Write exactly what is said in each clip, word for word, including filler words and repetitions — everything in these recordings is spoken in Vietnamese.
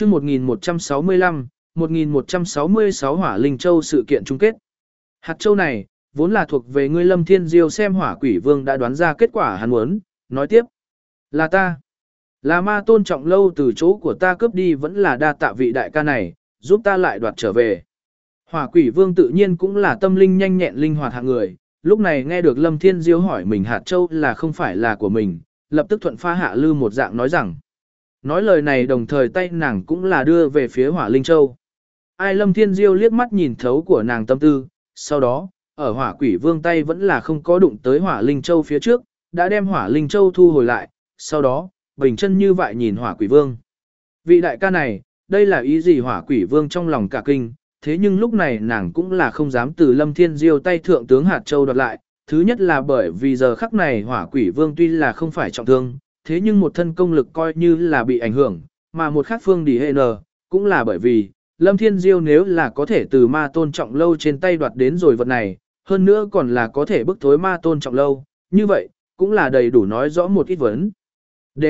chương một nghìn một trăm sáu mươi lăm, một nghìn một trăm sáu mươi sáu Hỏa Linh Châu sự kiện chung kết. Hạt châu này, vốn là thuộc về ngươi Lâm Thiên Diêu xem Hỏa Quỷ Vương đã đoán ra kết quả hắn muốn, nói tiếp. Là ta. Là ma tôn trọng lâu từ chỗ của ta cướp đi vẫn là đa tạ vị đại ca này, giúp ta lại đoạt trở về. Hỏa Quỷ Vương tự nhiên cũng là tâm linh nhanh nhẹn linh hoạt hạng người, lúc này nghe được Lâm Thiên Diêu hỏi mình hạt châu là không phải là của mình, lập tức thuận pha hạ lư một dạng nói rằng. Nói lời này đồng thời tay nàng cũng là đưa về phía Hỏa Linh Châu. Ai Lâm Thiên Diêu liếc mắt nhìn thấu của nàng tâm tư, sau đó, ở Hỏa Quỷ Vương tay vẫn là không có đụng tới Hỏa Linh Châu phía trước, đã đem Hỏa Linh Châu thu hồi lại, sau đó, bình chân như vậy nhìn Hỏa Quỷ Vương. Vị đại ca này, đây là ý gì Hỏa Quỷ Vương trong lòng cả kinh, thế nhưng lúc này nàng cũng là không dám từ Lâm Thiên Diêu tay thượng tướng hạt châu đoạt lại, thứ nhất là bởi vì giờ khắc này Hỏa Quỷ Vương tuy là không phải trọng thương, thế nhưng một thân công lực coi như là bị ảnh hưởng, mà một khác phương đi hệ nờ, cũng là bởi vì, Lâm Thiên Diêu nếu là có thể từ ma tôn trọng lâu trên tay đoạt đến rồi vật này, hơn nữa còn là có thể bức thối ma tôn trọng lâu, như vậy, cũng là đầy đủ nói rõ một ít vấn. D.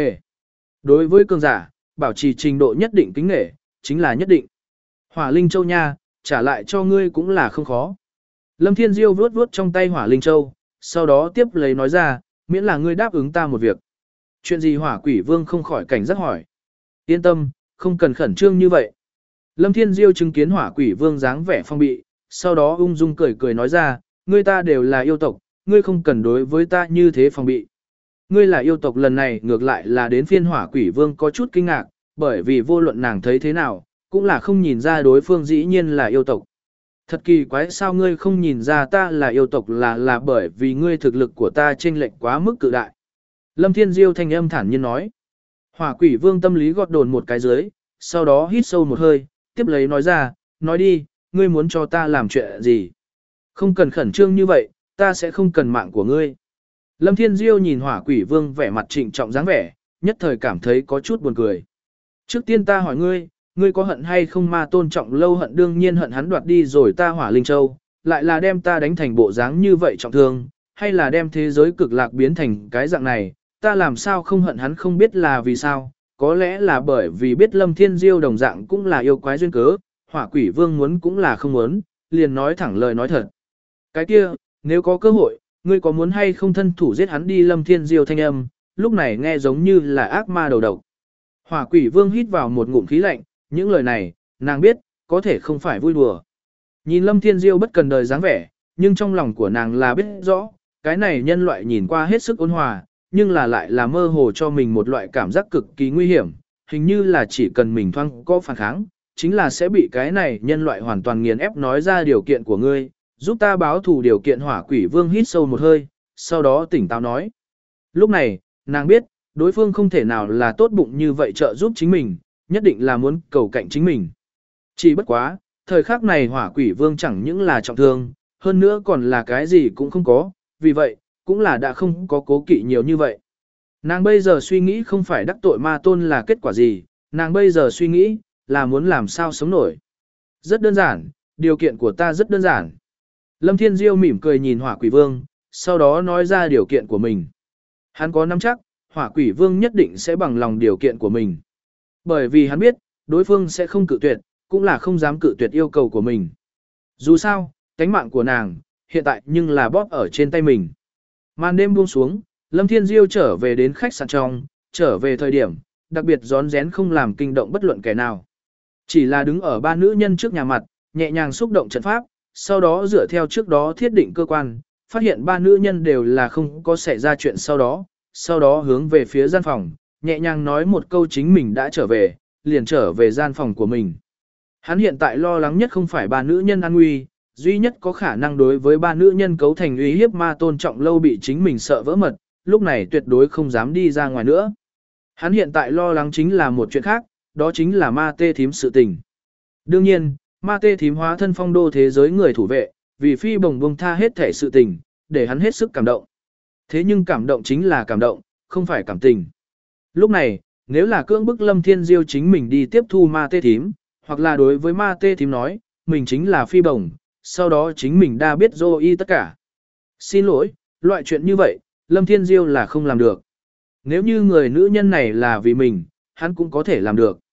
Đối với cường giả, bảo trì trình độ nhất định kính nghệ, chính là nhất định. Hỏa Linh Châu nha, trả lại cho ngươi cũng là không khó. Lâm Thiên Diêu vuốt vuốt trong tay Hỏa Linh Châu, sau đó tiếp lấy nói ra, miễn là ngươi đáp ứng ta một việc. Chuyện gì Hỏa Quỷ Vương không khỏi cảnh giác hỏi. Yên tâm, không cần khẩn trương như vậy. Lâm Thiên Diêu chứng kiến Hỏa Quỷ Vương dáng vẻ phong bị, sau đó ung dung cười cười nói ra, ngươi ta đều là yêu tộc, ngươi không cần đối với ta như thế phong bị. Ngươi là yêu tộc lần này ngược lại là đến phiên Hỏa Quỷ Vương có chút kinh ngạc, bởi vì vô luận nàng thấy thế nào, cũng là không nhìn ra đối phương dĩ nhiên là yêu tộc. Thật kỳ quái sao ngươi không nhìn ra ta là yêu tộc là là bởi vì ngươi thực lực của ta chênh lệch quá mức cự đại. Lâm Thiên Diêu thanh âm thản nhiên nói. Hỏa Quỷ Vương tâm lý gọt đồn một cái dưới, sau đó hít sâu một hơi, tiếp lấy nói ra, nói đi, ngươi muốn cho ta làm chuyện gì? Không cần khẩn trương như vậy, ta sẽ không cần mạng của ngươi. Lâm Thiên Diêu nhìn Hỏa Quỷ Vương vẻ mặt trịnh trọng dáng vẻ, nhất thời cảm thấy có chút buồn cười. Trước tiên ta hỏi ngươi, ngươi có hận hay không ma tôn trọng lâu hận đương nhiên hận hắn đoạt đi rồi ta Hỏa Linh Châu, lại là đem ta đánh thành bộ dáng như vậy trọng thương, hay là đem thế giới cực lạc biến thành cái dạng này, ta làm sao không hận hắn không biết là vì sao, có lẽ là bởi vì biết Lâm Thiên Diêu đồng dạng cũng là yêu quái duyên cớ, Hỏa Quỷ Vương muốn cũng là không muốn, liền nói thẳng lời nói thật. Cái kia, nếu có cơ hội, ngươi có muốn hay không thân thủ giết hắn đi Lâm Thiên Diêu thanh âm, lúc này nghe giống như là ác ma đầu độc. Hỏa Quỷ Vương hít vào một ngụm khí lạnh, những lời này, nàng biết, có thể không phải vui đùa. Nhìn Lâm Thiên Diêu bất cần đời dáng vẻ, nhưng trong lòng của nàng là biết rõ, cái này nhân loại nhìn qua hết sức ôn hòa, nhưng là lại là mơ hồ cho mình một loại cảm giác cực kỳ nguy hiểm, hình như là chỉ cần mình thoáng có phản kháng, chính là sẽ bị cái này nhân loại hoàn toàn nghiền ép nói ra điều kiện của ngươi, giúp ta báo thù điều kiện. Hỏa Quỷ Vương hít sâu một hơi, sau đó tỉnh táo nói. Lúc này, nàng biết, đối phương không thể nào là tốt bụng như vậy trợ giúp chính mình, nhất định là muốn cầu cạnh chính mình. Chỉ bất quá, thời khắc này Hỏa Quỷ Vương chẳng những là trọng thương, hơn nữa còn là cái gì cũng không có, vì vậy, cũng là đã không có cố kỵ nhiều như vậy. Nàng bây giờ suy nghĩ không phải đắc tội ma tôn là kết quả gì, nàng bây giờ suy nghĩ, là muốn làm sao sống nổi. Rất đơn giản, điều kiện của ta rất đơn giản. Lâm Thiên Diêu mỉm cười nhìn Hỏa Quỷ Vương, sau đó nói ra điều kiện của mình. Hắn có nắm chắc, Hỏa Quỷ Vương nhất định sẽ bằng lòng điều kiện của mình. Bởi vì hắn biết, đối phương sẽ không cự tuyệt, cũng là không dám cự tuyệt yêu cầu của mình. Dù sao, cánh mạng của nàng, hiện tại nhưng là bóp ở trên tay mình. Màn đêm buông xuống, Lâm Thiên Diêu trở về đến khách sạn trong, trở về thời điểm, đặc biệt rón rén không làm kinh động bất luận kẻ nào. Chỉ là đứng ở ba nữ nhân trước nhà mặt, nhẹ nhàng xúc động trận pháp, sau đó dựa theo trước đó thiết định cơ quan, phát hiện ba nữ nhân đều là không có xảy ra chuyện sau đó, sau đó hướng về phía gian phòng, nhẹ nhàng nói một câu chính mình đã trở về, liền trở về gian phòng của mình. Hắn hiện tại lo lắng nhất không phải ba nữ nhân an nguy, duy nhất có khả năng đối với ba nữ nhân cấu thành uy hiếp ma tôn trọng lâu bị chính mình sợ vỡ mật, lúc này tuyệt đối không dám đi ra ngoài nữa. Hắn hiện tại lo lắng chính là một chuyện khác, đó chính là ma tê thím sự tình. Đương nhiên, ma tê thím hóa thân phong đô thế giới người thủ vệ, vì phi bồng bông tha hết thể sự tình, để hắn hết sức cảm động. Thế nhưng cảm động chính là cảm động, không phải cảm tình. Lúc này, nếu là cưỡng bức Lâm Thiên Diêu chính mình đi tiếp thu ma tê thím, hoặc là đối với ma tê thím nói, mình chính là phi bồng, sau đó chính mình đã biết dô y tất cả. Xin lỗi, loại chuyện như vậy, Lâm Thiên Diêu là không làm được. Nếu như người nữ nhân này là vì mình, hắn cũng có thể làm được.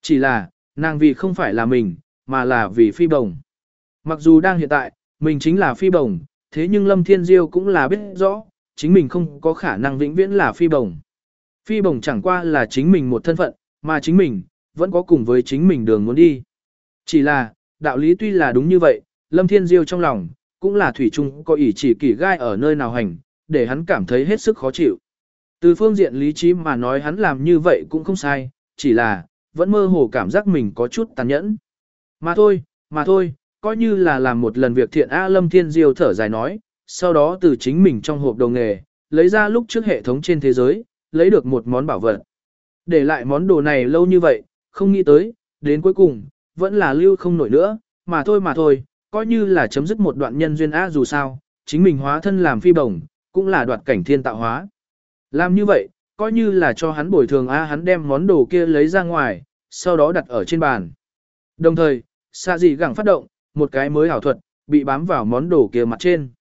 Chỉ là, nàng vì không phải là mình, mà là vì phi bồng. Mặc dù đang hiện tại, mình chính là phi bồng, thế nhưng Lâm Thiên Diêu cũng là biết rõ, chính mình không có khả năng vĩnh viễn là phi bồng. Phi bồng chẳng qua là chính mình một thân phận, mà chính mình, vẫn có cùng với chính mình đường muốn đi. Chỉ là, đạo lý tuy là đúng như vậy, Lâm Thiên Diêu trong lòng, cũng là thủy chung có ỷ chỉ kỳ gai ở nơi nào hành, để hắn cảm thấy hết sức khó chịu. Từ phương diện lý trí mà nói hắn làm như vậy cũng không sai, chỉ là, vẫn mơ hồ cảm giác mình có chút tàn nhẫn. Mà thôi, mà thôi, coi như là làm một lần việc thiện A Lâm Thiên Diêu thở dài nói, sau đó từ chính mình trong hộp đồ nghề, lấy ra lúc trước hệ thống trên thế giới, lấy được một món bảo vật. Để lại món đồ này lâu như vậy, không nghĩ tới, đến cuối cùng, vẫn là lưu không nổi nữa, mà thôi mà thôi, coi như là chấm dứt một đoạn nhân duyên A dù sao, chính mình hóa thân làm phi bổng, cũng là đoạt cảnh thiên tạo hóa. Làm như vậy, coi như là cho hắn bồi thường A hắn đem món đồ kia lấy ra ngoài, sau đó đặt ở trên bàn. Đồng thời, xạ dị gẳng phát động, một cái mới ảo thuật, bị bám vào món đồ kia mặt trên.